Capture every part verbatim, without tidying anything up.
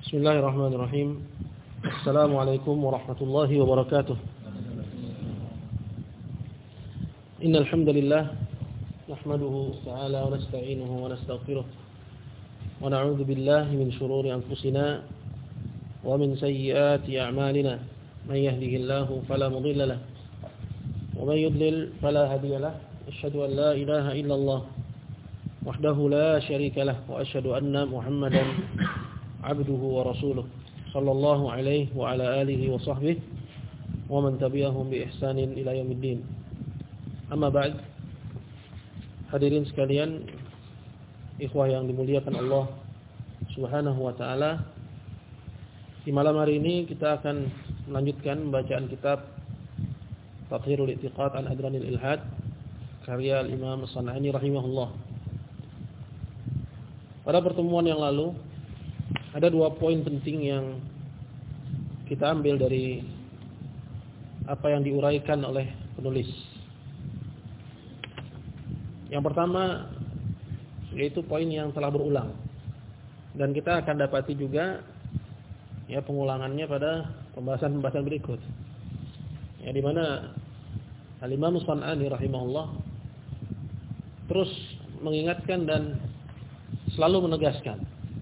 Bismillahirrahmanirrahim. Assalamualaikum warahmatullahi wabarakatuh. Innal hamdalillah nahmaduhu ta'ala wa nasta'inuhu wa nastaghfiruh wa na'udzu billahi min shururi anfusina wa min sayyiati a'malina. May yahdihillahu fala mudilla lahu wa may yudlil fala hadiya lahu. Asyhadu an la ilaha illallah wahdahu la syarika lahu wa asyhadu anna Muhammadan abduhu wa rasuluh sallallahu alaihi wa ala alihi wa sahbihi wa man tabi'ahum bi ihsanin ila yaumiddin. Amma ba'd. Hadirin sekalian, ikhwah yang dimuliakan Allah Subhanahu wa taala, di malam hari ini kita akan melanjutkan bacaan kitab Tathhirul I'tiqad an Adranil Ilhad karya Al-Imam As-San'ani rahimahullah. Pada pertemuan yang lalu ada dua poin penting yang kita ambil dari apa yang diuraikan oleh penulis. Yang pertama yaitu poin yang telah berulang, dan kita akan dapati juga ya pengulangannya pada pembahasan-pembahasan berikut. Ya, di mana Al-Imam As-San'ani rahimahullah terus mengingatkan dan selalu menegaskan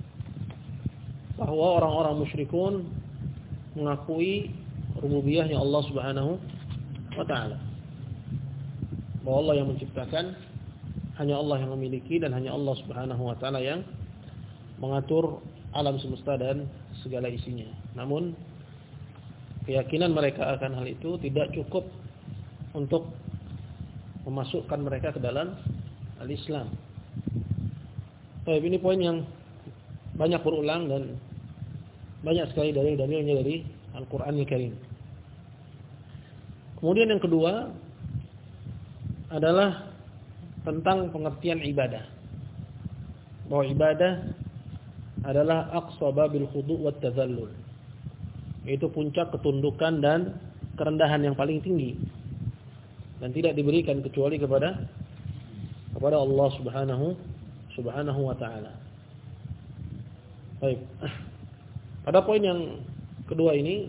bahwa orang-orang musyrikun mengakui rububiyahnya Allah Subhanahu wa taala. Bahwa Allah yang menciptakan, hanya Allah yang memiliki, dan hanya Allah Subhanahu wa taala yang mengatur alam semesta dan segala isinya. Namun keyakinan mereka akan hal itu tidak cukup untuk memasukkan mereka ke dalam al-Islam. Baik, ini poin yang banyak berulang dan banyak sekali dalil-dalilnya dari Al-Qur'anul Karim. Kemudian yang kedua adalah tentang pengertian ibadah. Bahwa ibadah adalah aqsa babil khudu' wat tadhallul. Yaitu puncak ketundukan dan kerendahan yang paling tinggi. Dan tidak diberikan kecuali kepada kepada Allah Subhanahu Subhanahu wa taala. Baik. Pada poin yang kedua ini,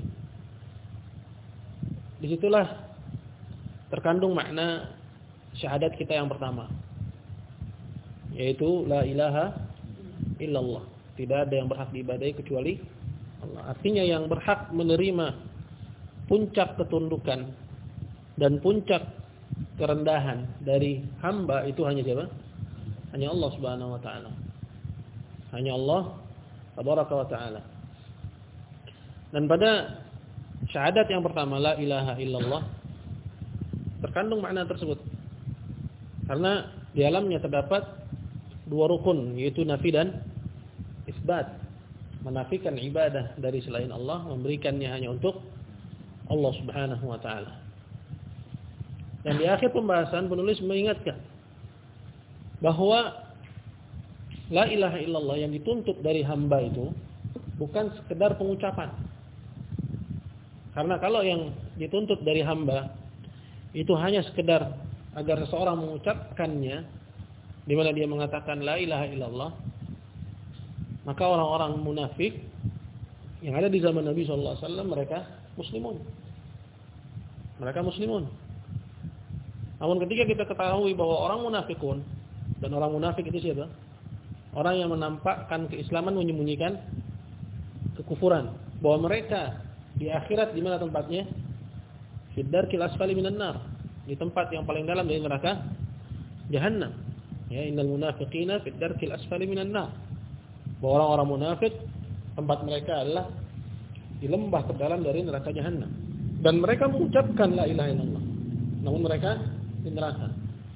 disitulah terkandung makna syahadat kita yang pertama, yaitu la ilaha illallah. Tidak ada yang berhak diibadahi kecuali Allah. Artinya yang berhak menerima puncak ketundukan dan puncak kerendahan dari hamba itu hanya siapa? Hanya Allah Subhanahu wa taala. Hanya Allah tabaraka wa taala. Dan pada syahadat yang pertama, la ilaha illallah, terkandung makna tersebut. Karena di dalamnya terdapat dua rukun, yaitu nafi dan isbat. Menafikan ibadah dari selain Allah, memberikannya hanya untuk Allah Subhanahu wa taala. Dan di akhir pembahasan penulis mengingatkan bahwa la ilaha illallah yang dituntut dari hamba itu bukan sekedar pengucapan. Karena kalau yang dituntut dari hamba itu hanya sekedar agar seseorang mengucapkannya, di mana dia mengatakan la ilaha illallah, maka orang-orang munafik yang ada di zaman Nabi sallallahu alaihi wasallam mereka muslimun. Mereka muslimun. Namun ketika kita ketahui bahwa orang munafikun, dan orang munafik itu siapa? Orang yang menampakkan keislaman menyembunyikan kekufuran. Bahwa mereka di akhirat di mana tempatnya? Fid darkil asfali minan nar. Di tempat yang paling dalam dari neraka Jahannam. Ya, innal munafiqina fid darkil asfali minan nar. Bahwa orang-orang munafik tempat mereka adalah di lembah terdalam dari neraka Jahannam. Dan mereka mengucapkan la ilaha illallah, namun mereka di neraka.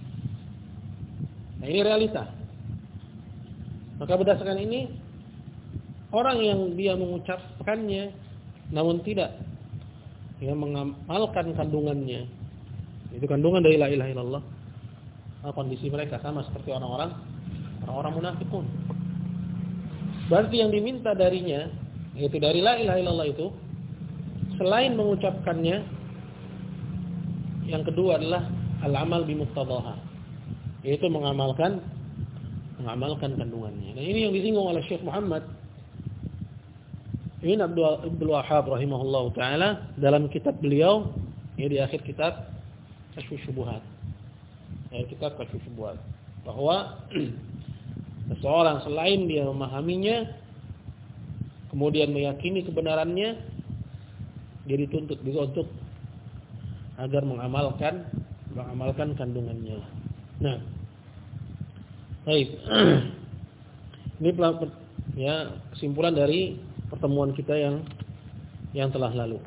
Nah, ini realita. Maka berdasarkan ini, orang yang dia mengucapkannya namun tidak ya mengamalkan kandungannya, itu kandungan dari la ilaha illallah, kondisi mereka sama seperti orang-orang orang-orang munafikun. Berarti yang diminta darinya, yaitu dari la ilaha illallah itu, selain mengucapkannya, yang kedua adalah al-amal bimuqtadaha, yaitu mengamalkan mengamalkan kandungannya. Dan ini yang disinggung oleh Syekh Muhammad Ibn Abdul Wahhab rahimahullahu taala dalam kitab beliau, ya di akhir kitab Kasyfus Syubuhat. Ya, kitab Kasyfus Syubuhat, bahwa seseorang selain dia memahaminya kemudian meyakini kebenarannya, dia dituntut juga untuk agar mengamalkan mengamalkan kandungannya. Nah, baik. Ini ya kesimpulan dari pertemuan kita yang yang telah lalu.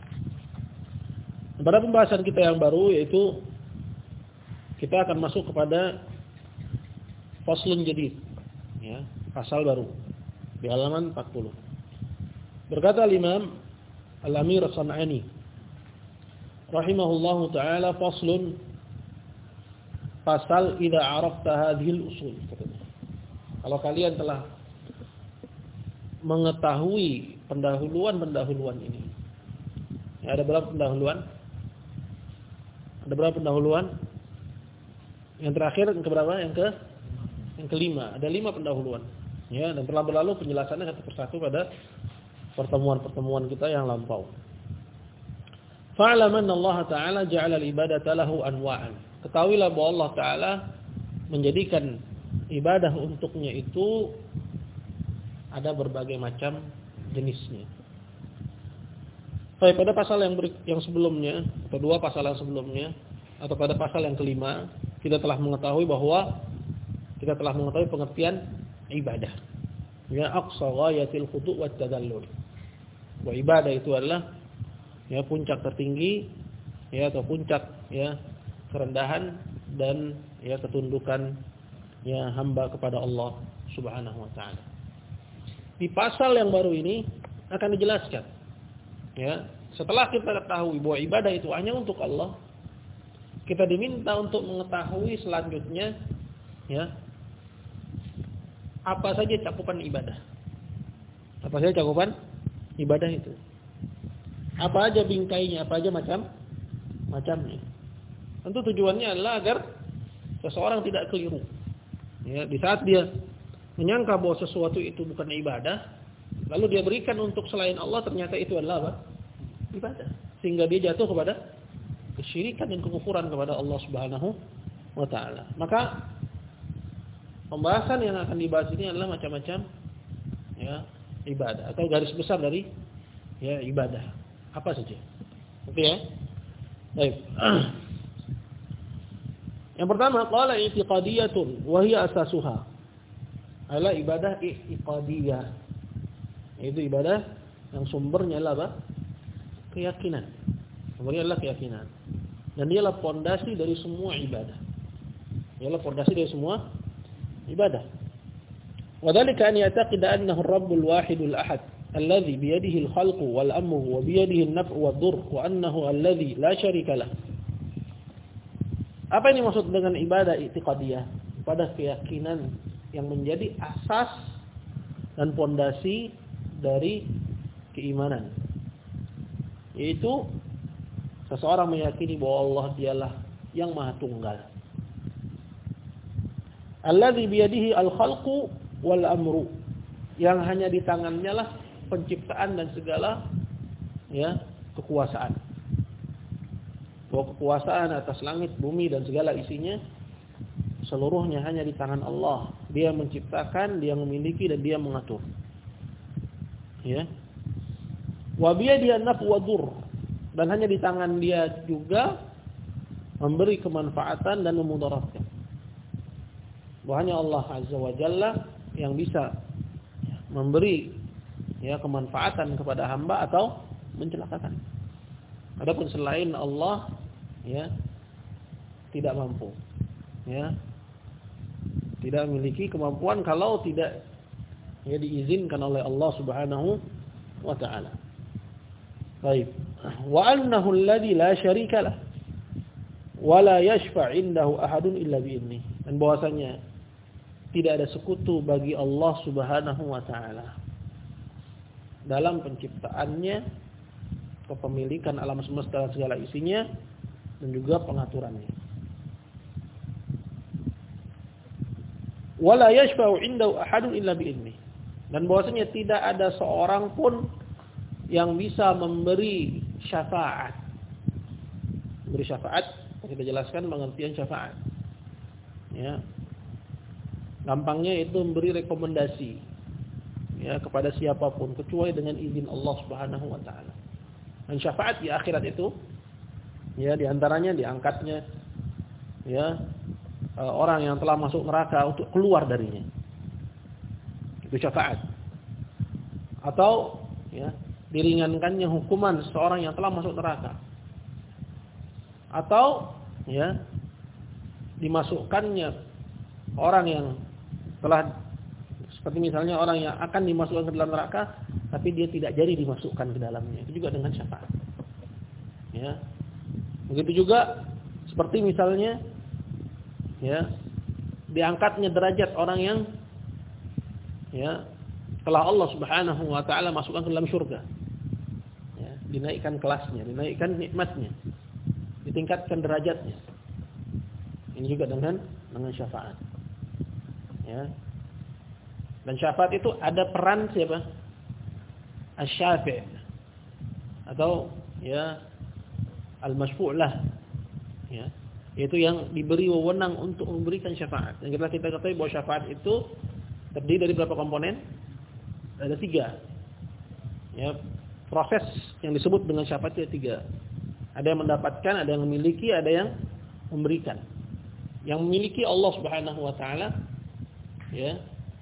Pada pembahasan kita yang baru, yaitu kita akan masuk kepada faslun jadid, ya, pasal baru di halaman empat puluh. Berkata Imam Al-Amir As-San'ani rahimahullahu taala, faslun, pasal idza arafta hadhil usul. Kalau kalian telah mengetahui pendahuluan-pendahuluan ini. Ya, ada berapa pendahuluan? Ada berapa pendahuluan? Yang terakhir yang keberapa? Yang ke yang kelima. Ada lima pendahuluan. Ya, dan telah berlalu penjelasannya satu persatu pada pertemuan-pertemuan kita yang lampau. Fa'laman Allah Ta'ala ja'ala al-ibadata lahu anwa'an. Ketahuilah bahwa Allah Ta'ala menjadikan ibadah untuknya itu ada berbagai macam jenisnya. Baik, pada pasal yang ber, yang sebelumnya, atau dua pasal yang sebelumnya, atau pada pasal yang kelima, kita telah mengetahui bahwa kita telah mengetahui pengertian ibadah. Ya, aqsa ghayatil khudu' wat tadallul. Bahwa ibadah itu adalah ya puncak tertinggi, ya, atau puncak ya kerendahan dan ya ketundukan ya hamba kepada Allah Subhanahu wa taala. Di pasal yang baru ini akan dijelaskan, ya, setelah kita ketahui bahwa ibadah itu hanya untuk Allah, kita diminta untuk mengetahui selanjutnya, ya, apa saja cakupan ibadah. Apa saja cakupan ibadah itu? Apa aja bingkainya, apa aja macam macamnya. Tentu tujuannya adalah agar seseorang tidak keliru. Ya, di saat dia menyangka bahwa sesuatu itu bukan ibadah, lalu dia berikan untuk selain Allah, ternyata itu adalah apa? Ibadah. Sehingga dia jatuh kepada kesyirikan dan kekufuran kepada Allah Subhanahu wa taala. Maka pembahasan yang akan dibahas ini adalah macam-macam ya ibadah, atau garis besar dari ya ibadah. Apa saja? Oke ya? Baik. Yang pertama, qala i'tiqadiyatun wa hiya asasuha. Adalah ibadah i'tiqadiyah. Itu ibadah yang sumbernya adalah apa? Keyakinan. Sumbernya adalah keyakinan. Dan dialah fondasi dari semua ibadah. Dialah fondasi dari semua ibadah. Wa dzalika an ya'taqida annahu ar-rabbul wahidul ahad alladhi bi yadihi al-khalqu wal amru wa bi yadihi an-naf'u wad-durr wa annahu alladhi la syarika lah. Apa ini maksud dengan ibadah i'tiqadiyah? Pada keyakinan yang menjadi asas dan fondasi dari keimanan. Yaitu seseorang meyakini bahwa Allah dialah yang Maha Tunggal. Alladzi biyadihi al-khalqu wal amru. Yang hanya di tangannya lah penciptaan dan segala ya kekuasaan. Bahwa kekuasaan atas langit, bumi dan segala isinya seluruhnya hanya di tangan Allah. Dia menciptakan, dia memiliki dan dia mengatur. Ya. Wa biyadihi an-naf'u wad-durr. Dan hanya di tangan dia juga memberi kemanfaatan dan memudaratkan. Bahwa hanya Allah Azza wa Jalla yang bisa memberi ya kemanfaatan kepada hamba atau mencelakakan. Adapun selain Allah ya tidak mampu. Ya. Tidak memiliki kemampuan kalau tidak ya diizinkan oleh Allah Subhanahu wa taala. Baik. Wa annahu alladhi la syarika lah wa la yashfa' indahu ahadun illa bi idzni. Dan bahwasanya tidak ada sekutu bagi Allah Subhanahu wa taala dalam penciptaannya, kepemilikan alam semesta dan segala isinya, dan juga pengaturannya. Wala yashfa'u indahu ahadun illa bi idzni. Dan bahwasanya tidak ada seorang pun yang bisa memberi syafaat. Memberi syafaat, kita jelaskan pengertian syafaat. Ya. Gampangnya itu memberi rekomendasi ya kepada siapapun kecuali dengan izin Allah Subhanahu wa taala. Dan syafaat di akhirat itu ya di antaranya diangkatnya ya orang yang telah masuk neraka untuk keluar darinya. Itu syafaat. Atau ya diringankannya hukuman seseorang yang telah masuk neraka. Atau ya dimasukkannya orang yang telah, seperti misalnya orang yang akan dimasukkan ke dalam neraka tapi dia tidak jadi dimasukkan ke dalamnya, itu juga dengan syafaat. Ya. Begitu juga seperti misalnya ya diangkatnya derajat orang yang ya telah Allah Subhanahu wa taala masukkan ke dalam surga. Ya, dinaikkan kelasnya, dinaikkan nikmatnya, ditingkatkan derajatnya. Ini juga dengan dengan syafaat. Ya. Dan syafaat itu ada peran siapa? Asy-syafi' atau ya al-masyfu' lah. Ya. Yaitu yang diberi wewenang untuk memberikan syafaat. Dan kita kita ketahui bahwa syafaat itu terdiri dari berapa komponen? Ada tiga. Ya, proses yang disebut dengan syafaat itu tiga. Ada yang mendapatkan, ada yang memiliki, ada yang memberikan. Yang memiliki Allah Subhanahu wa taala, ya.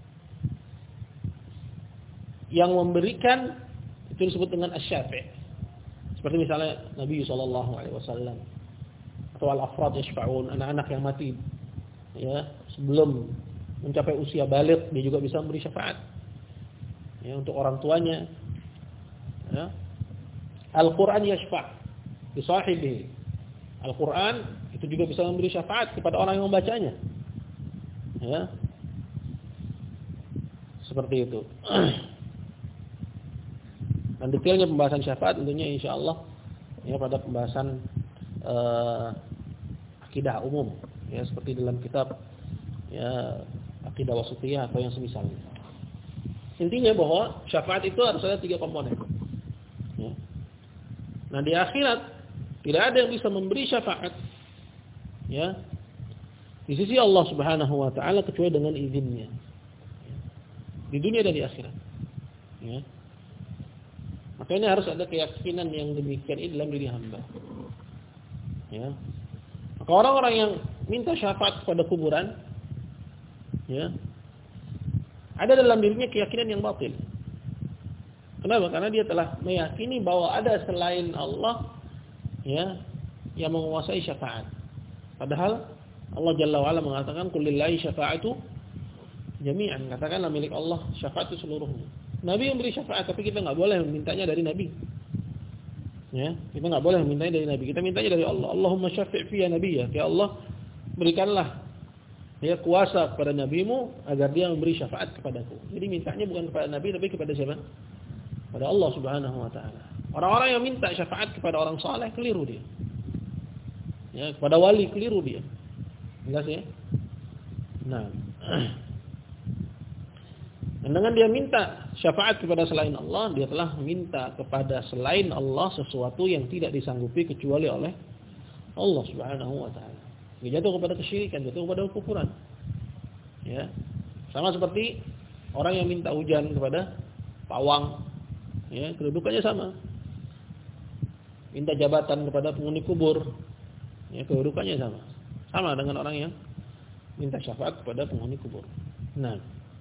Yang memberikan itu disebut dengan asy-syafi'. Seperti misalnya Nabi sallallahu alaihi wasallam atau al-afrad yashfa'un, anak-anak yang mati ya sebelum mencapai usia baligh dia juga bisa memberi syafaat. Ya, untuk orang tuanya. Ya. Al-Qur'an yashfa' li sahibihi. Al-Qur'an itu juga bisa memberi syafaat kepada orang yang membacanya. Ya. Seperti itu. Dan detailnya pembahasan syafaat tentunya insyaallah ya pada pembahasan uh, akidah umum ya seperti dalam kitab ya akidah wasithiyah atau yang semisalnya. Intinya bahwa syafaat itu harus ada tiga komponen. Ya. Nah di akhirat tidak ada yang bisa memberi syafaat ya di sisi Allah Subhanahu wa taala kecuali dengan izinnya. Di dunia dan di akhirat. Ya. Makanya harus ada keyakinan yang demikian ini dalam diri hamba. Ya. Maka orang-orang yang minta syafaat kepada kuburan ya, ada dalam dirinya keyakinan yang batil. Kenapa? Karena dia telah meyakini bahwa ada selain Allah ya yang menguasai syafaat. Padahal Allah Jalla wa Ala mengatakan qul lillahi syafa'atu jami'an. Katakanlah milik Allah syafaat itu seluruhnya. Nabi yang beri syafaat tapi kita enggak boleh memintanya dari Nabi. Ya, kita enggak boleh memintanya dari Nabi. Kita mintanya dari Allah. Allahumma syafi' fi ya nabiyyah. Ya Allah, berikanlah ya kuasa kepada nabimu agar dia memberi syafaat kepadaku. Jadi mintanya bukan kepada Nabi tapi kepada siapa? Pada Allah Subhanahu wa taala. Orang-orang yang minta syafaat kepada orang saleh keliru dia. Ya, kepada wali keliru dia. Jelas ya? Nah. Dan dengan dia minta syafaat kepada selain Allah, dia telah minta kepada selain Allah sesuatu yang tidak disanggupi kecuali oleh Allah Subhanahu wa taala. Dia jatuh kepada kesyirikan, jatuh kepada kekufuran. Ya. Sama seperti orang yang minta hujan kepada pawang. Ya, kedudukannya sama. Minta jabatan kepada penghuni kubur. Ya, kedudukannya sama. Sama dengan orang yang minta syafaat kepada penghuni kubur. Nah,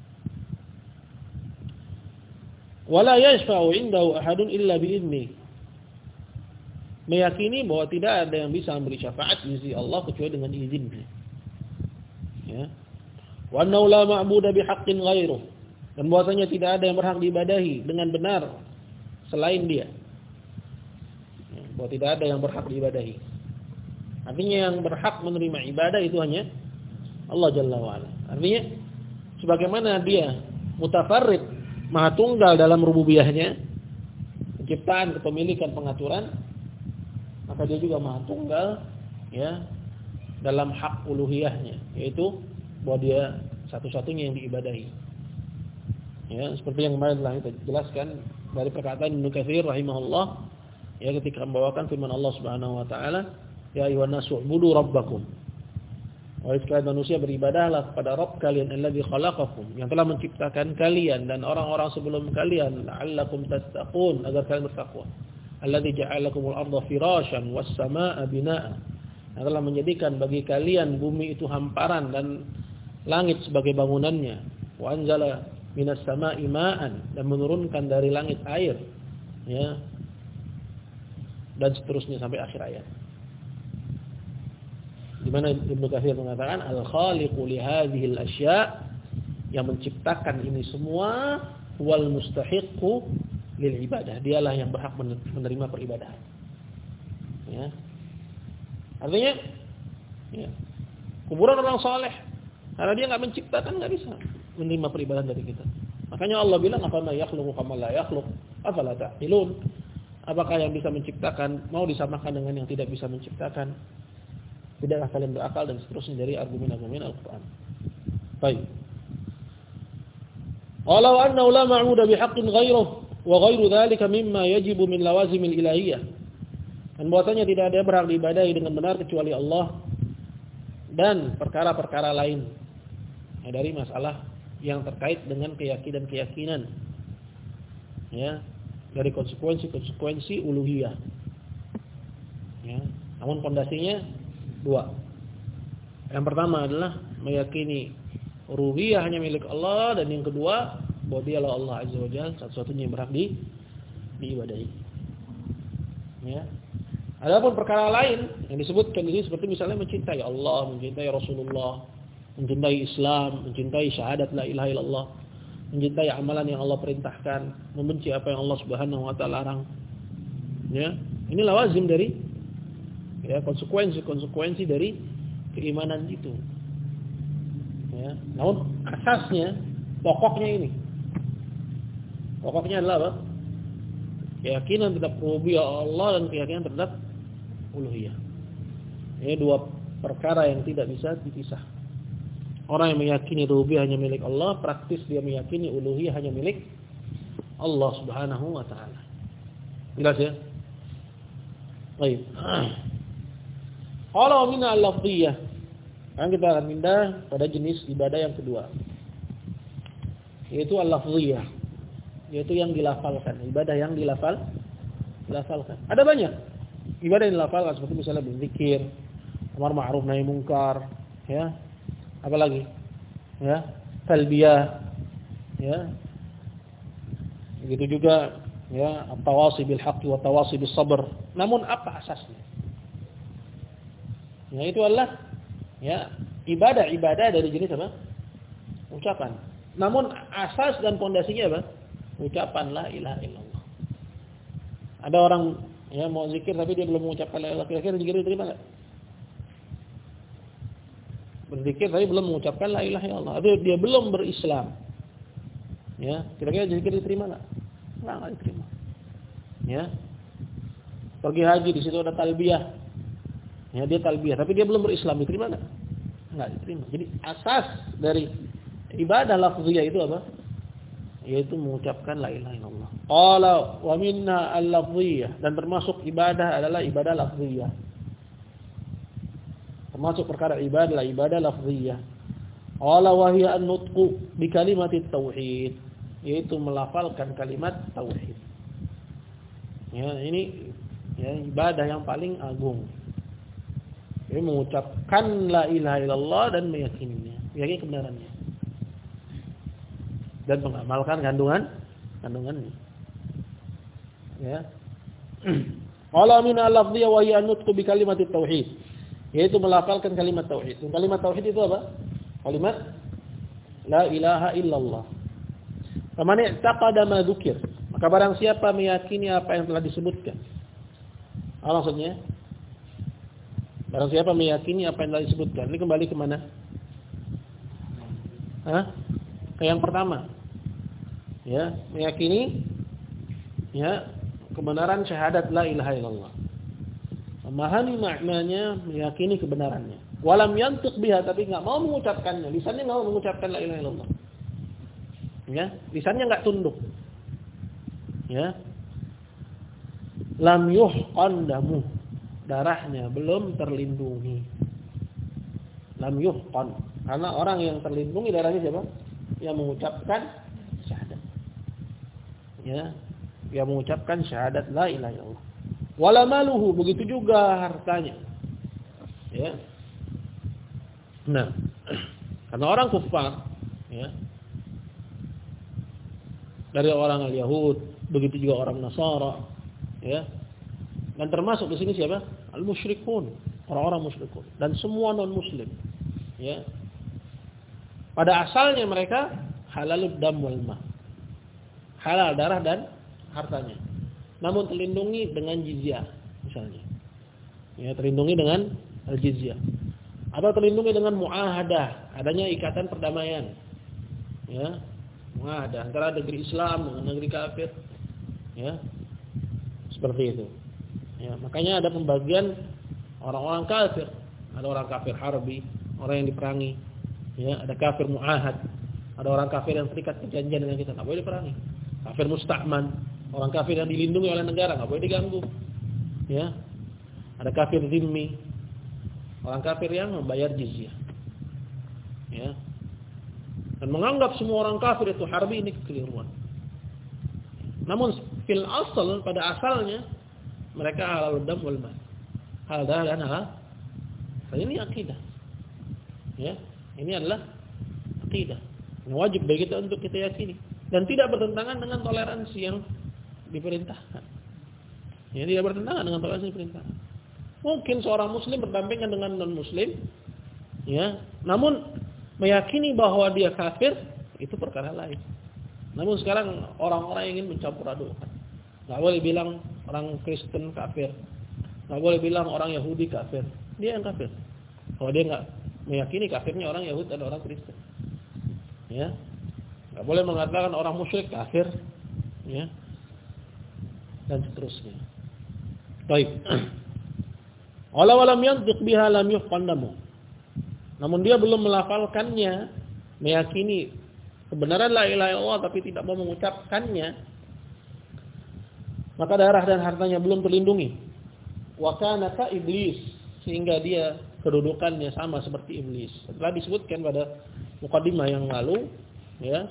wala yashfa'u 'indahu ahadun illa bi'idznih. Meyakini bahwa tidak ada yang bisa memberi syafaat di sisi Allah kecuali dengan izinnya. Ya. Wa annahu la ma'budu bihaqqin ghairuh. Dan bahwasanya tidak ada yang berhak diibadahi dengan benar selain Dia. Ya, bahwa tidak ada yang berhak diibadahi. Artinya yang berhak menerima ibadah itu hanya Allah Jalla wa Ala. Artinya sebagaimana Dia mutafarrid, Maha Tunggal dalam rububiyahnya, penciptaan, kepemilikan, pengaturan, maka Dia juga Maha Tunggal ya dalam hak uluhiyahnya, yaitu bahwa Dia satu-satunya yang diibadahi. Ya, seperti yang kemarin telah kita jelaskan dari perkataan Ibnu Katsir rahimahullah, ya ketika membawakan firman Allah Subhanahu wa taala, ya ayyuhan nasu ubudu rabbakum. Wahai sekalian manusia, beribadahlah kepada Rabb kalian alladzi khalaqakum, yang telah menciptakan kalian dan orang-orang sebelum kalian, la'allakum tattaqun, agar kalian bertakwa. Alladzi ja'alakumul arda firasyan was samaa'a binaa'a, yang telah menjadikan bagi kalian bumi itu hamparan dan langit sebagai bangunannya. Wa anzala minas samaa'i ma'an, dan menurunkan dari langit air, ya. Dan seterusnya sampai akhir ayat. Di mana Ibnu Katsir mengatakan al-khaliqu li hadhil asya', yang menciptakan ini semua, wal mustahiqqu lil ibadah, dialah yang berhak menerima peribadahan. Ya. Artinya ya, kuburan orang saleh, karena dia enggak menciptakan, enggak bisa menerima peribadahan dari kita. Makanya Allah bilang, "Afama yakhluqu kama la yakhluq, afala ta'qilun?" Apakah yang bisa menciptakan mau disamakan dengan yang tidak bisa menciptakan? Tidakkah kalian berakal, dan seterusnya dari argumen-argumen Al-Qur'an. Baik. Walau annahu la ma'budu bihaqqin ghairuhu wa ghairu dzalika mimma yajibu min lawazimil ilahiyyah. Dan bahwasanya tidak ada berhak diibadahi dengan benar kecuali Allah dan perkara-perkara lain, ya, dari masalah yang terkait dengan keyakinan-keyakinan, ya, dari konsekuensi-konsekuensi uluhiyah. Ya, namun pondasinya dua. Yang pertama adalah meyakini rububiyah hanya milik Allah, dan yang kedua bahwa dialah Allah Azza wa Jalla satu-satunya yang berhak di diibadahi. Ya. Adapun perkara lain yang disebutkan di sini seperti misalnya mencintai Allah, mencintai Rasulullah, mencintai Islam, mencintai syahadat la ilaha illallah, mencintai amalan yang Allah perintahkan, membenci apa yang Allah Subhanahu wa taala larang. Ya, ini lawazim dari, ya, konsekuensi-konsekuensi dari keimanan itu. Ya, namun asasnya, pokoknya ini. Pokoknya adalah apa? Keyakinan terhadap rububiyah Allah dan keyakinan terhadap uluhiyah. Ini dua perkara yang tidak bisa dipisah. Orang yang meyakini rububiyah hanya milik Allah, praktis dia meyakini uluhiyah hanya milik Allah Subhanahu wa taala. Jelas ya? Baik. Kalau mina al-lafziyah, sekarang kita akan pindah pada jenis ibadah yang kedua, yaitu al-lafziyah, yaitu yang dilafalkan, ibadah yang dilafal, dilafalkan. Ada banyak ibadah yang dilafalkan, seperti misalnya berzikir, amar ma'ruf nahi munkar, ya, apalagi, ya, talbiyah, ya, begitu juga, ya, at-tawasi bil haqqi wa tawasi bis sabr. Namun apa asasnya? Ya, itu adalah, ya, ibadah-ibadah dari jenis apa? Ucapan. Namun asas dan pondasinya apa? Ucapan la ilaha illallah. Ada orang, ya, mau zikir tapi dia belum mengucapkan la ilaha illallah, kira-kira zikir diterima enggak? Berzikir tapi belum mengucapkan la ilaha illallah, atau dia belum berislam, ya, kira-kira zikir diterima enggak? Enggak, enggak diterima. Ya. Pergi haji, di situ ada talbiyah. Ya, dia talbiyah tapi dia belum berislam, diterima enggak? Enggak diterima. Jadi asas dari ibadah lafziyah itu apa? Yaitu mengucapkan la ilaha illallah. Qala wa minna al-lafziyah, dan termasuk ibadah adalah ibadah lafziyah. Termasuk perkara ibadah adalah ibadah lafziyah. Qala wa hiya an-nutqu bi kalimatit tauhid, yaitu melafalkan kalimat tauhid. Ya, ini, ya, ibadah yang paling agung. Jadi mengucapkan la ilaha illallah dan meyakininya, meyakini kebenarannya, dan mengamalkan kandungan kandungannya. Ya. Qala min al-lafziyah wa hiya an-nutqu bi kalimatit tauhid, yaitu melafalkan kalimat tauhid. Dan kalimat tauhid itu apa? Kalimat la ilaha illallah. Faman i'taqada ma dzukir, maka barang siapa meyakini apa yang telah disebutkan. Apa maksudnya? Barang siapa meyakini apa yang telah disebutkan. Ini kembali ke mana? Hah? Ke yang pertama. Ya, meyakini, ya, kebenaran syahadat la ilaha illallah. Memahami maknanya, meyakini kebenarannya. Walam yantiq biha, tapi enggak mau mengucapkannya. Lisannya enggak mau mengucapkan la ilaha illallah. Ya, lisannya enggak tunduk. Ya. Lam yuhqan damu. Darahnya belum terlindungi. Lam yuhqan. Karena orang yang terlindungi darahnya siapa? Yang mengucapkan syahadat. Ya, yang mengucapkan syahadat la ilaha illallah. Wala maluhu, begitu juga hartanya. Ya. Nah, karena orang kufar, ya. Dari orang al-Yahud, begitu juga orang Nasara, ya. Dan termasuk di sini siapa? Al-musyrikun, orang-orang musyrikun dan semua non-muslim. Ya. Pada asalnya mereka halalud dam wal ma. Halal darah dan hartanya. Namun terlindungi dengan jizyah misalnya. Ya, terlindungi dengan al-jizyah. Atau terlindungi dengan muahadah, adanya ikatan perdamaian. Ya. Muahadah antara negeri Islam dengan negeri kafir. Ya. Seperti itu. Ya, makanya ada pembagian orang-orang kafir. Ada orang kafir harbi, orang yang diperangi. Ya, ada kafir muahad. Ada orang kafir yang terikat perjanjian dengan kita, enggak boleh diperangi. Kafir musta'man, orang kafir yang dilindungi oleh negara, enggak boleh diganggu. Ya. Ada kafir zimmi, orang kafir yang membayar jizyah. Ya. Dan menganggap semua orang kafir itu harbi, ini kekeliruan. Namun fil asal, pada asalnya mereka halal dam wal mal. Halal darah dan halal. Ini akidah. Ya, ini adalah akidah. Yang wajib bagi kita untuk kita yakini dan tidak bertentangan dengan toleransi yang diperintahkan. Ya, tidak bertentangan dengan toleransi yang diperintahkan. Mungkin seorang muslim berdampingan dengan non-muslim, ya, namun meyakini bahwa dia kafir itu perkara lain. Namun sekarang orang-orang ingin mencampur adukan. Enggak boleh bilang orang Kristen kafir. Enggak boleh bilang orang Yahudi kafir. Dia yang kafir. Kalau dia enggak meyakini kafirnya orang Yahudi dan orang Kristen. Ya. Enggak boleh mengatakan orang musyrik kafir, ya. Dan seterusnya. Baik. Wala walam yantiq biha lam yuqandamu. Namun dia belum melafalkannya, meyakini kebenaran la ilaha illallah tapi tidak mau mengucapkannya, maka darah dan hartanya belum terlindungi. Wa kana ka iblis, sehingga dia kedudukannya sama seperti iblis. Setelah disebutkan pada mukadimah yang lalu, ya,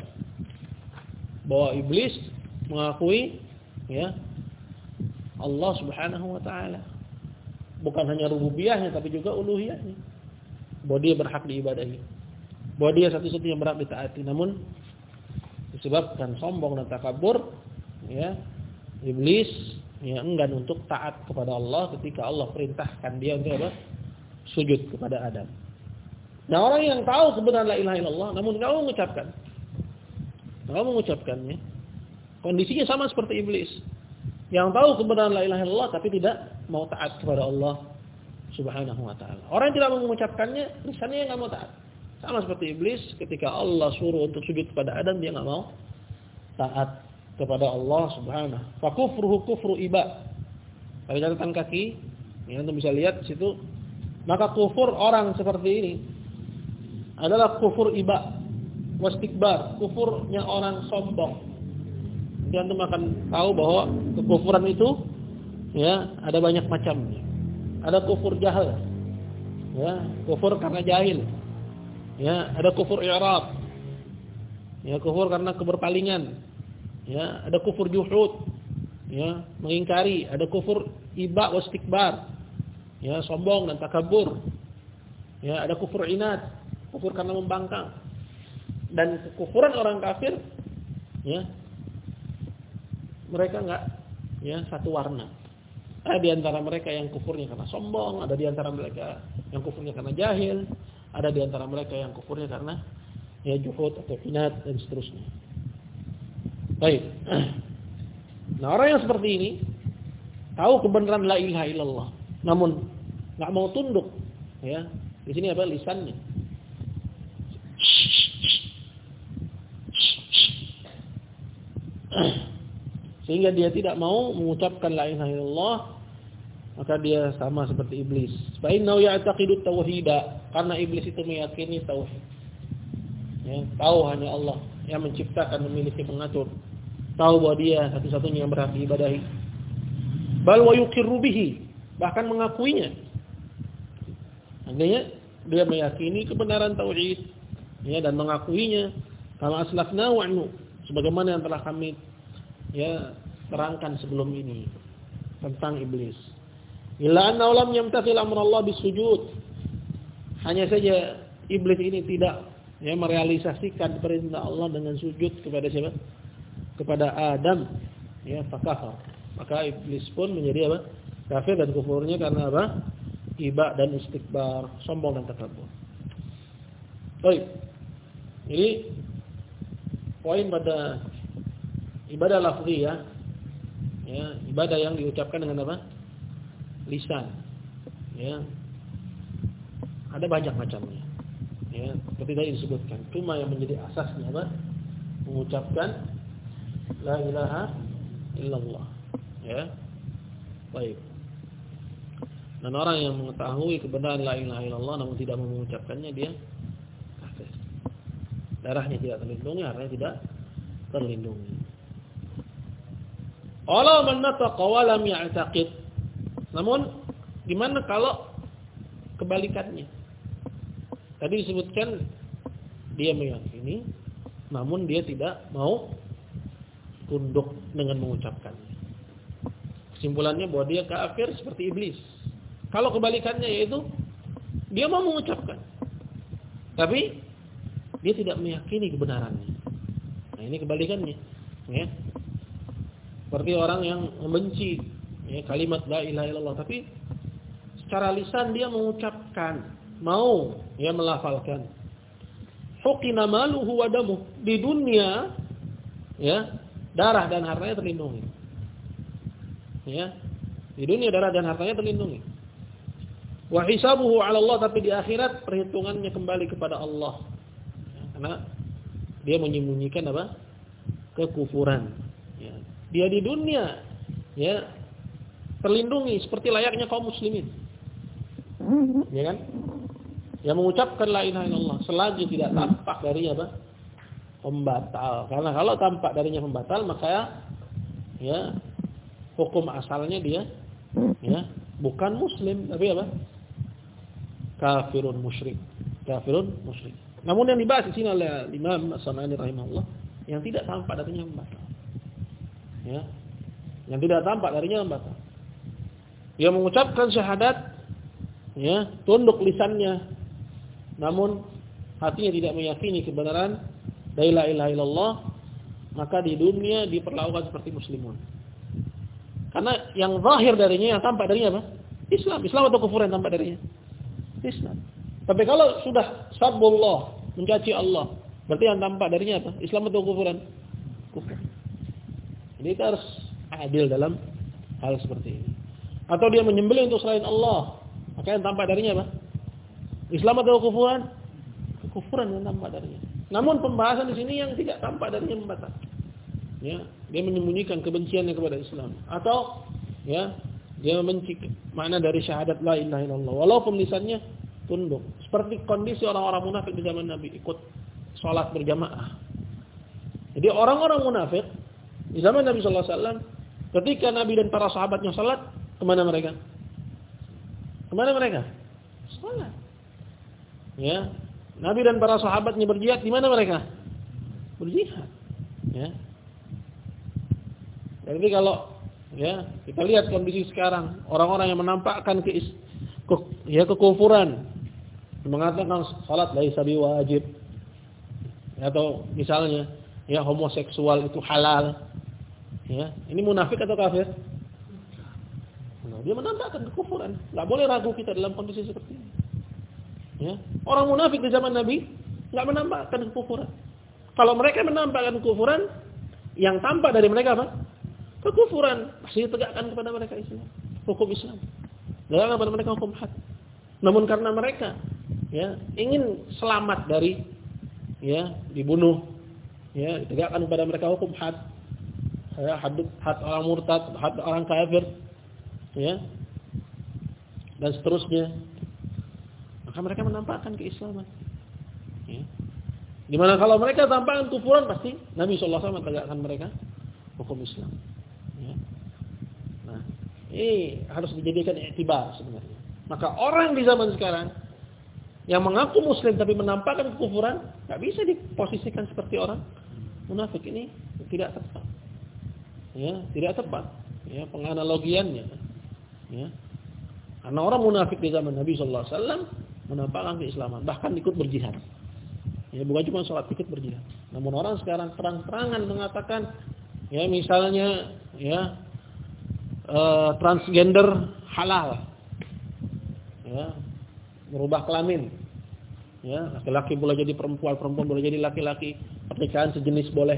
bahwa iblis mengakui, ya, Allah Subhanahu wa taala. Bukan hanya rububiyahnya tapi juga uluhiyahnya. Bahwa dia berhak diibadahi. Bahwa dia satu-satunya yang berhak ditaati. Namun disebabkan sombong dan takabur, ya, iblis ya enggan untuk taat kepada Allah ketika Allah perintahkan dia untuk apa? Sujud kepada Adam. Nah, orang yang tahu kebenaran la ilaha illallah namun enggak mengucapkan. Enggak mengucapkannya. Kondisinya sama seperti iblis. Yang tahu kebenaran la ilaha illallah tapi tidak mau taat kepada Allah Subhanahu wa taala. Orang yang tidak mau mengucapkannya, lisannya enggak mau taat. Sama seperti iblis ketika Allah suruh untuk sujud kepada Adam dia enggak mau taat kepada Allah Subhanahu. Fa kufruhu kufru iba. Pada catatan kaki, ya Anda bisa lihat di situ, maka kufur orang seperti ini adalah kufur iba, wastikbar, kufurnya orang sombong. Jadi Anda akan tahu bahwa kekufuran itu ya ada banyak macamnya. Ada kufur jahil. Ya, kufur karena jahil. Ya, ada kufur i'rab. Ya, kufur karena keberpalingan. Ya, ada kufur juhud. Ya, mengingkari, ada kufur iba wastikbar. Ya, sombong dan takabur. Ya, ada kufur inad, kufur karena membangkang. Dan kekufuran orang kafir, ya, mereka enggak ya satu warna. Ada di antara mereka yang kufurnya karena sombong, ada di antara mereka yang kufurnya karena jahil, ada di antara mereka yang kufurnya karena ya juhud atau inad dan seterusnya. Baik. Nah, orang yang seperti ini tahu kebenaran la ilaha illallah, namun enggak mau tunduk, ya. Di sini apa lisannya? Sehingga dia tidak mau mengucapkan la ilaha illallah, maka dia sama seperti iblis. Fa innahu ya'taqidu tauhida, karena iblis itu meyakini tauhid. Ya, tahu hanya Allah yang menciptakan, memiliki, mengatur, tahu bahwa dia satu-satunya yang berhak diibadahi. Bal wa yuqirru bihi, bahkan mengakuinya. Artinya dia meyakini kebenaran tauhid, ya, dan mengakuinya kama aslafna wa anhu, sebagaimana yang telah kami ya terangkan sebelum ini tentang iblis. Illa anna lam yamtathil amrallah bisujud. Hanya saja iblis ini tidak ya merealisasikan perintah Allah dengan sujud kepada siapa? Kepada Adam, ya, fakafar. Maka iblis pun menjadi apa? Kafir, dan kufurnya karena apa? Iba dan istikbar, sombong dan takabur. Baik. Jadi poin pada ibadah lafziyah, ya, ibadah yang diucapkan dengan apa? Lisan. Ya. Ada banyak macamnya. Ya, seperti tadi disebutkan. Cuma yang menjadi asasnya apa? Mengucapkan la ilaha illallah. Ya. Baik. Dan orang yang mengetahui kebenaran la ilaha illallah namun tidak mengucapkannya, dia kafir. Darahnya tidak terlindungi, hartanya tidak terlindungi. Ala man nataqa wa lam ya'taqid. Namun gimana kalau kebalikannya? Tadi disebutkan dia meyakini namun dia tidak mau tunduk dengan mengucapkannya. Kesimpulannya bahwa dia kafir seperti iblis. Kalau kebalikannya yaitu dia mau mengucapkan tapi dia tidak meyakini kebenarannya. Nah, ini kebalikannya, ya. Seperti orang yang membenci ya kalimat la ilaha illallah tapi secara lisan dia mengucapkan, mau ya melafalkan. Huqina maluhu wa damuh, di dunia ya darah dan hartanya terlindungi. Ya. Di dunia darah dan hartanya terlindungi. Wa hisabuhu 'ala Allah, tapi di akhirat perhitungannya kembali kepada Allah. Ya, karena dia menyembunyikan apa? Kekufuran. Ya. Dia di dunia ya terlindungi seperti layaknya kaum muslimin. Ya kan? Yang mengucapkan la ilaha illallah selagi tidak tampak darinya apa? Pembatal. Karena kalau tampak darinya pembatal maka ya hukum asalnya dia ya bukan muslim tapi apa? Kafirun musyrik. Kafirun musyrik. Namun yang dibahas di sini oleh Imam As-San'ani rahimahullah yang tidak tampak darinya pembatal. Ya. Yang tidak tampak darinya pembatal. Dia mengucapkan syahadat ya, tunduk lisannya namun hatinya tidak meyakini kebenaran la ilaha illallah, maka di dunia diperlakukan seperti muslimun. Karena yang zahir darinya, yang tampak darinya apa? Islam. Islam atau kufur yang tampak darinya? Islam. Tapi kalau sudah sabbullah, mencaci Allah, berarti yang tampak darinya apa? Islam atau kufuran? Kufur. Jadi kita harus adil dalam hal seperti ini. Atau dia menyembelih untuk selain Allah, maka yang tampak darinya apa? Islam atau kufuran? Kufuran yang tampak darinya. Namun pembahasan di sini yang tidak tampak darinya membatal. Ya, dia menyembunyikan kebenciannya kepada Islam atau ya, dia membenci makna dari syahadat la ilaha illallah walaupun lisannya tunduk. Seperti kondisi orang-orang munafik di zaman Nabi ikut salat berjamaah. Jadi orang-orang munafik di zaman Nabi sallallahu alaihi wasallam ketika Nabi dan para sahabatnya salat, kemana mereka? Kemana mereka? Salat. Ya, Nabi dan para sahabatnya berjihad, di mana mereka? Berjihad. Ya. Jadi kalau ya kita lihat kondisi sekarang, orang-orang yang menampakkan ke, ke ya kekufuran, mengatakan salat laisa biwajib, atau misalnya ya homoseksual itu halal, ya ini munafik atau kafir? Nah, dia menampakkan kekufuran. Enggak boleh ragu kita dalam kondisi seperti ini. Ya, orang munafik di zaman Nabi enggak menampakkan kekufuran. Kalau mereka menampakkan kekufuran, yang tampak dari mereka apa? Kekufuran. Pasti ditegakkan kepada mereka Islam, hukum Islam. Ditegakkan kepada mereka hukum had. Namun karena mereka ya ingin selamat dari ya dibunuh, ya ditegakkan kepada mereka hukum had. Ya, had, had orang murtad, had orang kafir, ya. Dan seterusnya. Maka mereka menampakkan keislaman. Ya. Dimana kalau mereka tampakkan kufuran pasti Nabi sallallahu alaihi wasallam menegakkan mereka hukum Islam. Ya. Nah, ini harus dijadikan iktibar sebenarnya. Maka orang di zaman sekarang yang mengaku muslim tapi menampakkan kekufuran, nggak bisa diposisikan seperti orang munafik. Ini tidak tepat. Ya, tidak tepat. Ya, penganalogiannya. Ya. Karena orang munafik di zaman Nabi sallallahu alaihi wasallam menampakkan keislaman, bahkan ikut berjihad. Ya, bukan cuma sholat, ikut berjihad. Namun orang sekarang terang-terangan mengatakan, ya misalnya, ya uh, transgender halal, ya, merubah kelamin, ya laki-laki boleh jadi perempuan, perempuan boleh jadi laki-laki, pernikahan sejenis boleh.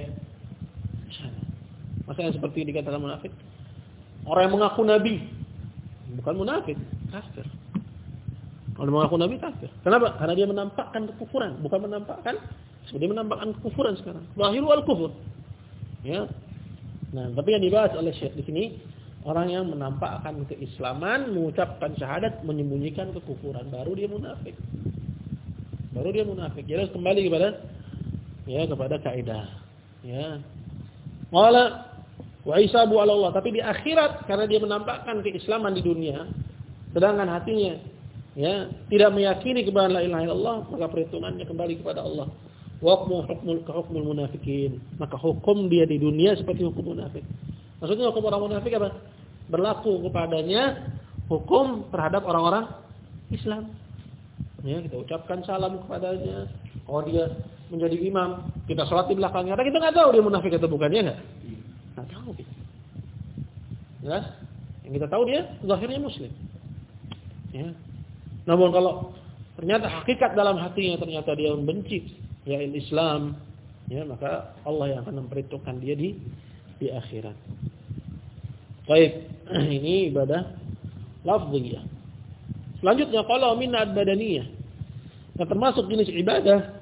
Masa yang seperti dikatakan munafik? Orang yang mengaku nabi bukan munafik, kafir. Kalau mengaku nabi kafir. Kenapa? Karena dia menampakkan kekufuran, bukan menampakkan, dia menampakkan kekufuran sekarang. Zahiru al-kufur. Ya. Nah, tapi yang dibahas oleh Syekh di sini orang yang menampakkan keislaman, mengucapkan syahadat, menyembunyikan kekufuran, baru dia munafik. Baru dia munafik. Jadi kembali kepada ya kepada kaidah. Ya. Wala wa isabu ala Allah, tapi di akhirat karena dia menampakkan keislaman di dunia, sedangkan hatinya ya tidak meyakini kebenaran la ilaha illallah, maka perhitungannya kembali kepada Allah. Wa hukmul hukmul munafikin, maka hukum dia di dunia seperti hukum munafik. Maksudnya hukum orang munafik apa? Berlaku kepadanya hukum terhadap orang-orang Islam. Ya, kita ucapkan salam kepadanya. Oh, dia menjadi imam, kita sholat di belakangnya. Kita nggak tahu dia munafik atau bukan, ya nggak? Nggak tahu. Ya, yang kita tahu dia zahirnya muslim. Ya. Namun kalau ternyata hakikat dalam hatinya ternyata dia membenci ya Islam, ya maka Allah yang akan memperhitungkan dia di di akhirat. Baik, ini ibadah lafziyah. Selanjutnya kalau minat badaniyah. Nah, termasuk jenis ibadah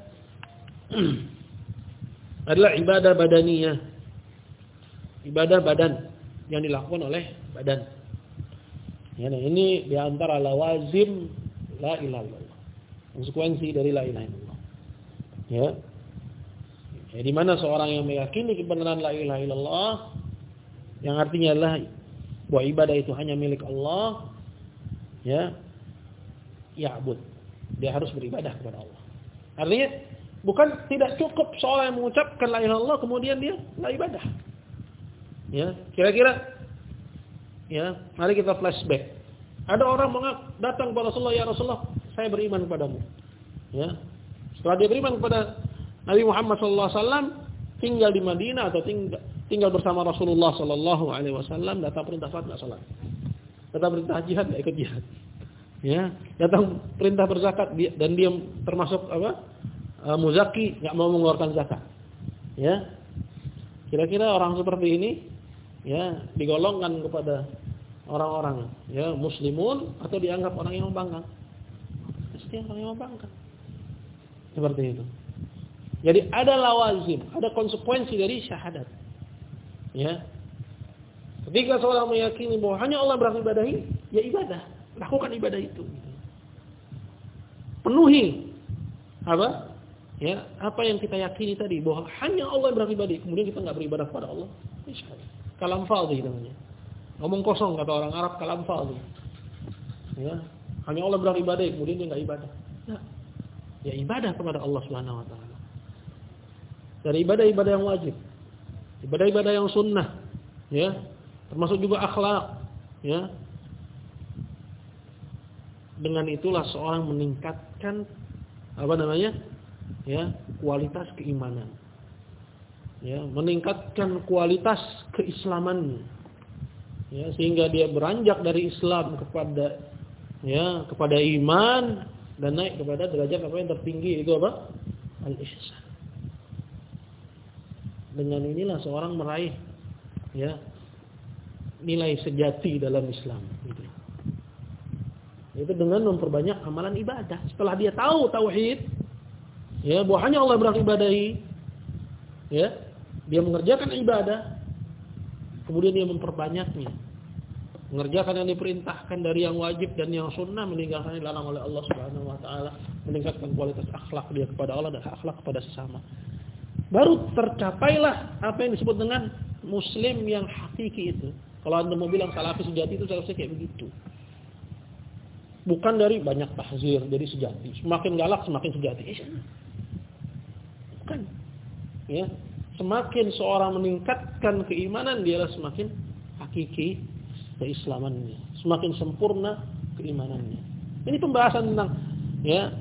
adalah ibadah badaniyah. Ibadah badan yang dilakukan oleh badan. Ya, nah ini di antara lawazim la ilaha illallah. Konsekuensi dari la ilaha illallah. Ya. Ya, di mana seorang yang meyakini kebenaran la ilaha illallah yang artinya adalah bahwa ibadah itu hanya milik Allah, ya, ya'bud. Dia harus beribadah kepada Allah. Artinya bukan tidak cukup seorang yang mengucapkan la ilaha illallah kemudian dia la ibadah. Ya, kira-kira ya, mari kita flashback. Ada orang mengaku datang kepada Rasulullah, ya Rasulullah, saya beriman kepadamu. Ya. Setelah dia beriman kepada Nabi Muhammad sallallahu alaihi wasallam, tinggal di Madinah atau tinggal tinggal bersama Rasulullah sallallahu alaihi wasallam, datang perintah salat enggak salat. Datang perintah jihad enggak ikut jihad. Ya, datang perintah berzakat dan dia termasuk apa? Uh, muzaki, enggak mau mengeluarkan zakat. Ya. Kira-kira orang seperti ini ya digolongkan kepada orang-orang ya muslimun atau dianggap orang yang membangkang? Pasti orang yang membangkang. Seperti itu. Jadi ada lawazim, ada konsekuensi dari syahadat. Ya. Ketika seorang meyakini bahwa hanya Allah berhak ibadahi, ya ibadah, lakukan ibadah itu. Penuhi apa? Ya, apa yang kita yakini tadi bahwa hanya Allah yang berhak ibadahi, kemudian kita enggak beribadah kepada Allah. Insyaallah. Kalam fadhi namanya. Ngomong kosong kata orang Arab, kalam fadhi. Ya, hanya Allah berhak ibadah, kemudian dia enggak ibadah. Ya. Ya ibadah kepada Allah Subhanahu wa taala. Dari ibadah-ibadah yang wajib. Ibadah-ibadah yang sunnah, ya. Termasuk juga akhlak, ya. Dengan itulah seorang meningkatkan apa namanya? Ya, kualitas keimanan. Ya, meningkatkan kualitas keislamannya. Ya, sehingga dia beranjak dari Islam kepada ya, kepada iman dan naik kepada derajat apa yang tertinggi itu apa? Al-ihsan. Dengan inilah seorang meraih ya nilai sejati dalam Islam gitu. Itu dengan memperbanyak amalan ibadah. Setelah dia tahu tauhid ya bahwa hanya Allah berhak ibadahi, ya, dia mengerjakan ibadah, kemudian dia memperbanyaknya. Mengerjakan yang diperintahkan dari yang wajib dan yang sunnah, meninggalkan yang dilarang oleh Allah Subhanahu wa taala. meningkatkan kualitas akhlak dia kepada Allah dan akhlak kepada sesama. Baru tercapailah apa yang disebut dengan muslim yang hakiki itu. Kalau Anda mau bilang salafi sejati itu seharusnya kayak begitu. Bukan dari banyak tahzir jadi sejati. Semakin galak semakin sejati. Bukan. Ya. Semakin seorang meningkatkan keimanan dia semakin hakiki keislamannya. Semakin sempurna keimanannya. Ini pembahasan tentang ya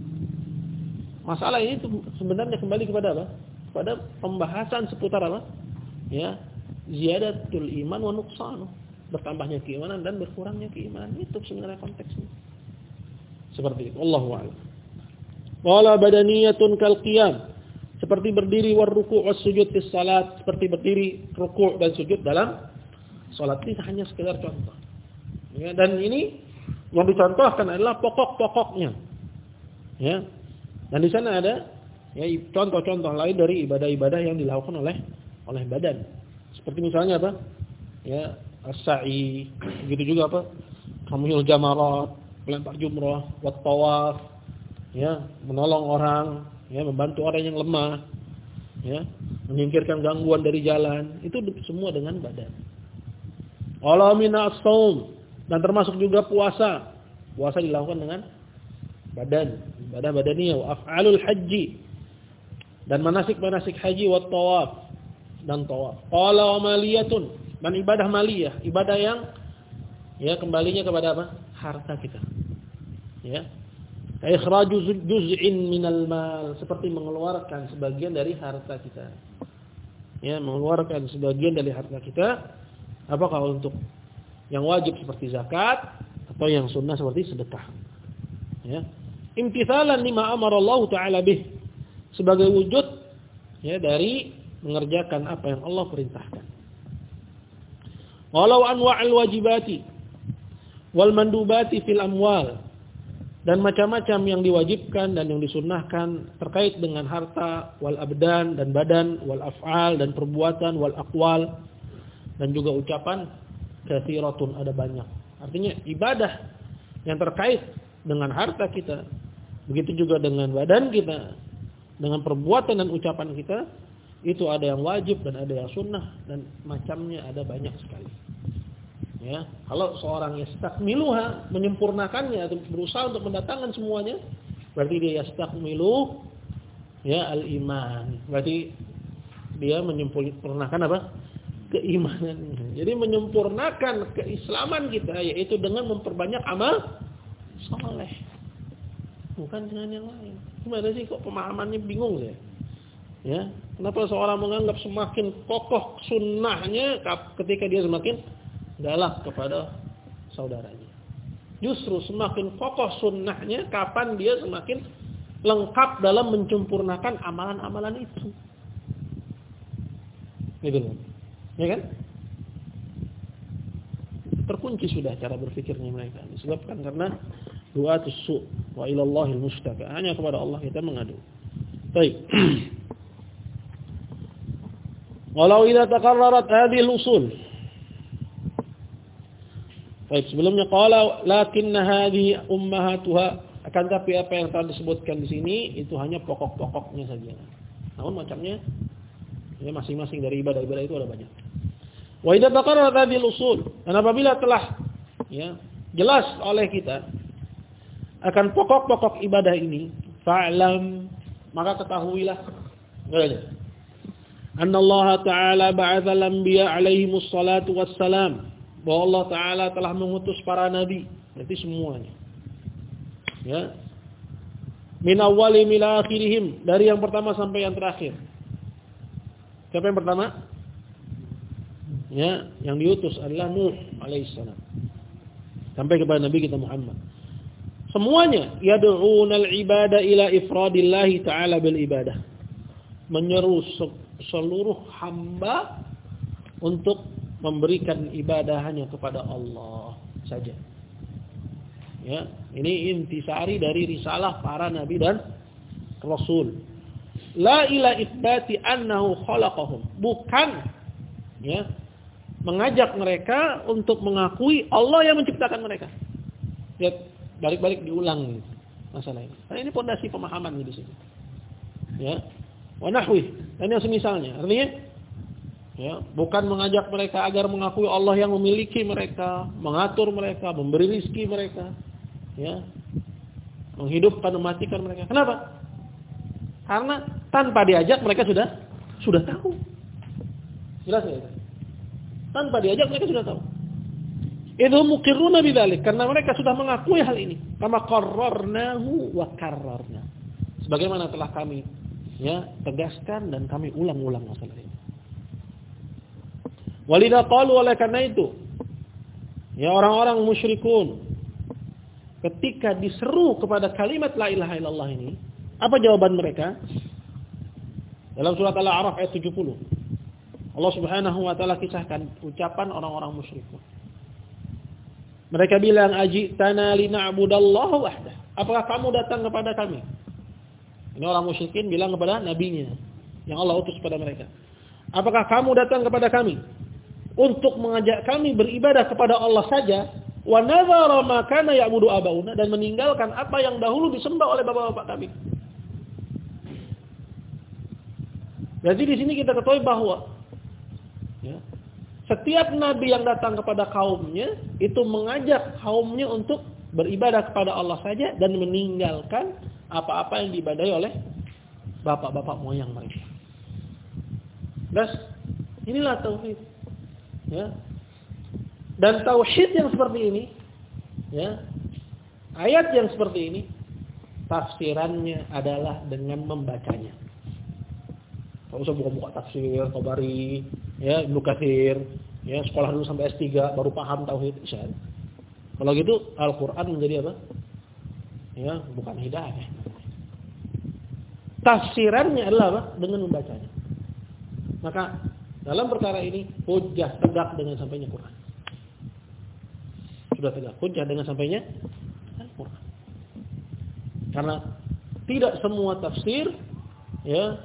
masalah ini sebenarnya kembali kepada apa? Pada pembahasan seputar apa? Ya, ziyadatul iman wa nuqsanu. Bertambahnya keimanan dan berkurangnya keimanan. Itu sebenarnya konteksnya. Seperti itu. Wallahu a'lam. Wala badaniyatun kal qiyam. Seperti berdiri war ruku' was sujud fi salat, seperti berdiri, ruku' dan sujud dalam salat. Ini hanya sekedar contoh. Ya, dan ini yang dicontohkan adalah pokok-pokoknya. Ya. Dan di sana ada ya contoh-contoh lain dari ibadah-ibadah yang dilakukan oleh oleh badan. Seperti misalnya apa? Ya, as-sa'i, begitu juga apa? Ramyul jamarat, melempar jumrah, wat tawaf, ya, menolong orang, ya, membantu orang yang lemah, ya, menyingkirkan gangguan dari jalan, itu semua dengan badan. Wala mina as-shaum, dan termasuk juga puasa. Puasa dilakukan dengan badan, ibadah badaniyah, wa af'alul haji, dan manasik-manasik haji wa tawaf dan tawaf. Qala wa maliyatun, dan ibadah maliyah, ibadah yang ya kembalinya kepada apa? Harta kita. Ya. Ikhraju juz'in minal mal, seperti mengeluarkan sebagian dari harta kita. Ya, mengeluarkan sebagian dari harta kita apakah untuk yang wajib seperti zakat atau yang sunnah seperti sedekah. Ya. Imtithalan lima amara Allah Ta'ala bih, sebagai wujud ya dari mengerjakan apa yang Allah perintahkan. Walau anwa'il wajibati wal mandubati fil amwal, dan macam-macam yang diwajibkan dan yang disunnahkan terkait dengan harta, wal abdan dan badan, wal af'al dan perbuatan, wal aqwal dan juga ucapan, kathiratun ada banyak. Artinya ibadah yang terkait dengan harta kita, begitu juga dengan badan kita, dengan perbuatan dan ucapan kita, itu ada yang wajib dan ada yang sunnah, dan macamnya ada banyak sekali. Ya, kalau seorang yastakmiluha, menyempurnakannya atau berusaha untuk mendatangkan semuanya, berarti dia yastakmilu ya al-iman. Berarti dia menyempurnakan apa? Keimanannya. Jadi menyempurnakan keislaman kita yaitu dengan memperbanyak amal saleh. Bukan dengan yang lain. Gimana sih kok pemahamannya bingung saya? Ya, kenapa seorang menganggap semakin kokoh sunnahnya ketika dia semakin galak kepada saudaranya. Justru semakin kokoh sunnahnya kapan dia semakin lengkap dalam menyempurnakan amalan-amalan itu. Gitu loh. Ya kan? Terkunci sudah cara berpikirnya mereka. Disebabkan karena du'atus su' wa ilallahil mustaka. Hanya kepada Allah kita mengadu. Baik. Walau idza taqarrarat hadhihi al-usul. Baik, sebelumnya qala lakinna hadhihi ummahatuha, akan tapi apa yang telah disebutkan di sini itu hanya pokok-pokoknya saja. Namun macamnya ya masing-masing dari ibadah-ibadah itu ada banyak. Wa idza taqarrarat hadhihi al-usul, dan apabila telah ya jelas oleh kita akan pokok-pokok ibadah ini, fa'lam, maka ketahuilah anna Allah Ta'ala ba'atha al-anbiya alaihimus salatu wassalam, bahwa Allah Ta'ala telah mengutus para nabi, berarti semuanya. Ya. Min awwali ila akhirihim, dari yang pertama sampai yang terakhir. Siapa yang pertama? Ya, yang diutus adalah Nuh alaihissalam. Sampai kepada Nabi kita Muhammad. Semuanya yad'unal ibada ila ifradillahi ta'ala bil ibadah. Menyeru seluruh hamba untuk memberikan ibadah hanya kepada Allah saja. Ya, ini intisari dari risalah para nabi dan rasul. La ila itsbati annahu khalaqahum, bukan ya mengajak mereka untuk mengakui Allah yang menciptakan mereka. Ya, balik-balik diulang. masalah ini. Karena ini pondasi pemahaman di sini. Ya. Wa nahwi, dan yang semisalnya. Artinya ya, bukan mengajak mereka agar mengakui Allah yang memiliki mereka, mengatur mereka, memberi rezeki mereka, ya. Menghidupkan, mematikan mereka. Kenapa? Karena tanpa diajak mereka sudah sudah tahu. Jelas enggak? Tanpa diajak mereka sudah tahu. Idhum muqirruna bidzalik, karena mereka sudah mengakui hal ini. Kama qarrarnahu wa karrarna. Sebagaimana telah kami ya tegaskan dan kami ulang-ulang masalah ini. Walidha qalu, oleh karena itu ya orang-orang musyrikun ketika diseru kepada kalimat la ilaha illallah ini, apa jawaban mereka? Dalam surat Al-A'raf ayat tujuh puluh. Allah Subhanahu wa taala kisahkan ucapan orang-orang musyrikun. Mereka bilang, ajitana lina'budallaha wahdah. Apakah kamu datang kepada kami? Ini orang musyrikin bilang kepada nabinya yang Allah utus kepada mereka. Apakah kamu datang kepada kami untuk mengajak kami beribadah kepada Allah saja, wa nadhara ma kana ya'budu abauna, dan meninggalkan apa yang dahulu disembah oleh bapak-bapak kami? Jadi di sini kita ketahui bahwa ya, setiap nabi yang datang kepada kaumnya itu mengajak kaumnya untuk beribadah kepada Allah saja dan meninggalkan apa-apa yang diibadahi oleh bapak-bapak moyang mereka. Das, inilah tauhid. Ya. Dan tauhid yang seperti ini, ya, ayat yang seperti ini, tafsirannya adalah dengan membacanya. Kalau usah buka-buka tafsir, Tabari, ya, Ibnu Katsir, ya, sekolah dulu sampai S tiga baru paham tauhid. Kalau gitu Al-Qur'an menjadi apa? Ya, bukan hidayah. Tafsirannya adalah apa? Dengan membacanya. Maka dalam perkara ini hujjah tegak dengan sampainya Quran. Sudah tegak hujjah dengan sampainya Al-Quran. Karena tidak semua tafsir ya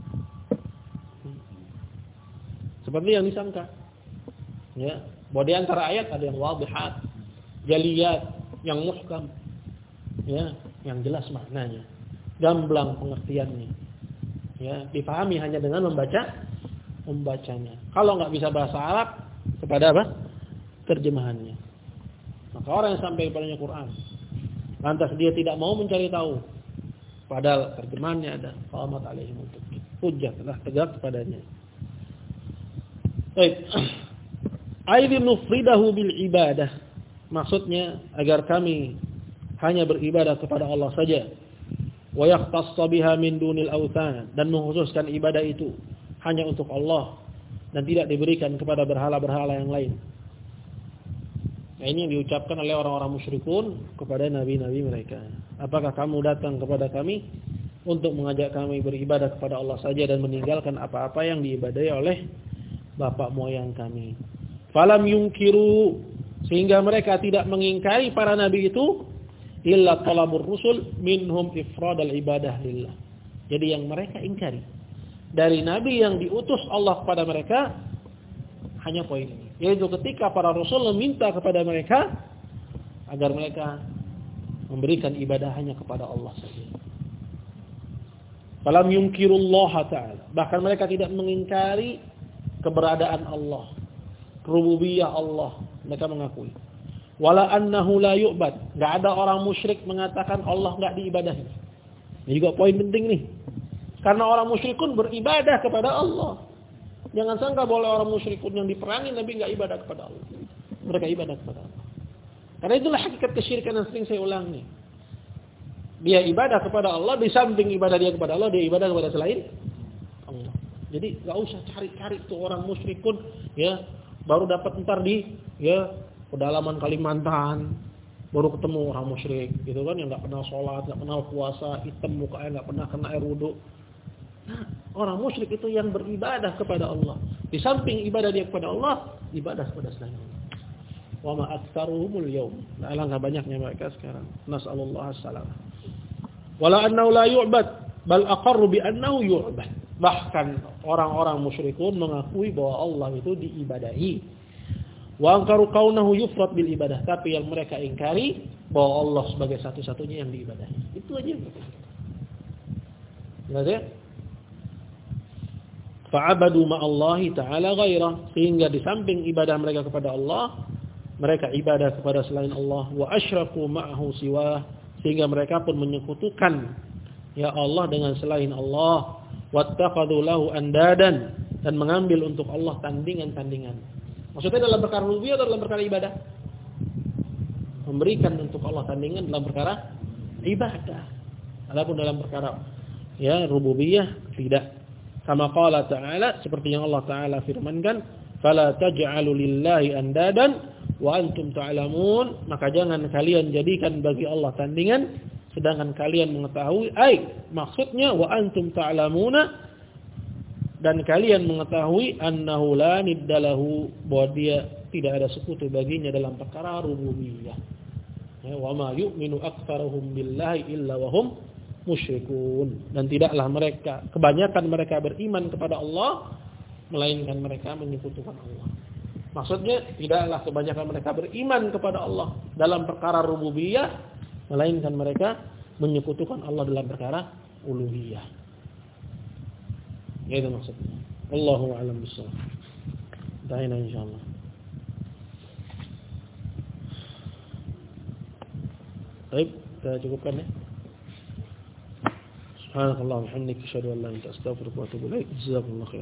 seperti yang disangka. Ya, bahwa di antara ayat ada yang wadhihat, jaliyat, yang muhkam, ya, yang jelas maknanya, gamblang pengertiannya. Ya, dipahami hanya dengan membaca membacanya. Kalau nggak bisa bahasa Arab, kepada apa? Terjemahannya. Maka orang yang sampai kepadanya Quran, lantas dia tidak mau mencari tahu, padahal terjemahannya ada, qamat alaihim hujjah, telah tegak kepadanya. Baik. Aidin nufridahu bil ibadah. Maksudnya agar kami hanya beribadah kepada Allah saja. Wa yaqtassa biha min dunil awthan, dan mengkhususkan ibadah itu hanya untuk Allah dan tidak diberikan kepada berhala-berhala yang lain. Nah, ini yang diucapkan oleh orang-orang musyrikun kepada nabi-nabi mereka. Apakah kamu datang kepada kami untuk mengajak kami beribadah kepada Allah saja dan meninggalkan apa-apa yang diibadahi oleh bapak moyang kami? Falam yungkiru, sehingga mereka tidak mengingkari para nabi itu, illa talabur rusul minhum ifradal ibadah lillah. Jadi yang mereka ingkari dari nabi yang diutus Allah kepada mereka hanya poin ini, yaitu ketika para rasul meminta kepada mereka agar mereka memberikan ibadah hanya kepada Allah saja. Falam yunkirullah ta'ala, bahkan mereka tidak mengingkari keberadaan Allah, rububiyah Allah, mereka mengakui. Wala annahu la yu'bad, enggak ada orang musyrik mengatakan Allah enggak diibadahi. Ini juga poin penting nih. Karena orang musyrikun beribadah kepada Allah. Jangan sangka boleh orang musyrikun yang diperangi Nabi enggak ibadah kepada Allah. Mereka ibadah kepada Allah. Karena itulah hakikat kesyirikan yang sering saya ulang nih. Dia ibadah kepada Allah, di samping ibadah dia kepada Allah, dia ibadah kepada selain Allah. Jadi enggak usah cari-cari tuh orang musyrikun ya, baru dapat ntar di ya pedalaman Kalimantan baru ketemu orang musyrik gitu kan, yang enggak kenal sholat, enggak kenal puasa, hitam mukanya, enggak pernah kena air wudu. Nah, orang musyrik itu yang beribadah kepada Allah. Di samping ibadah dia kepada Allah, ibadah kepada selain Allah. Wa ma aktsaruhumul yaum. Nah, alangkah banyaknya mereka sekarang. Nas'alullah as-salam. Wala annahu la yu'bad, bal aqarru bi annahu yu'bad. Bahkan orang-orang musyrikun mengakui bahwa Allah itu diibadahi. Wa ankaru kaunahu yufrad bil ibadah, tapi yang mereka ingkari bahwa Allah sebagai satu-satunya yang diibadahi. Itu aja yang penting. Jelas ya? Fa'abadu ma'allahi ta'ala ghairah, sehingga di samping ibadah mereka kepada Allah, mereka ibadah kepada selain Allah, wa asyraku ma'ahu siwah, sehingga mereka pun menyekutukan ya Allah dengan selain Allah, wattakhadhu lahu andadan, dan mengambil untuk Allah tandingan-tandingan. Maksudnya dalam perkara rububiyah atau dalam perkara ibadah? Memberikan untuk Allah tandingan dalam perkara ibadah. Adapun dalam perkara ya rububiyah tidak. Kama qala ta'ala, seperti yang Allah Ta'ala firmankan, fala taj'alu lillahi andadan wa antum ta'lamun, maka jangan kalian jadikan bagi Allah tandingan sedangkan kalian mengetahui, ai maksudnya wa antum ta'lamuna, dan kalian mengetahui annahu la niddalahu, bahwa dia tidak ada sekutu baginya dalam perkara rububiyah. Ya, wa ma yu'minu aktsaruhum billahi illa wa hum musyrikun, dan tidaklah mereka, kebanyakan mereka beriman kepada Allah melainkan mereka menyekutukan Allah. Maksudnya tidaklah kebanyakan mereka beriman kepada Allah dalam perkara rububiyah melainkan mereka menyekutukan Allah dalam perkara uluhiyah. Ya, itu maksudnya. Allahu a'lam bishawab. Dahina insyaallah. Baik, kita cukupkan ya. Subhanakallahumma wa bihamdika asyhadu an la ilaha illa anta astaghfiruka wa atubu ilaik. Jazakumullahu khairan.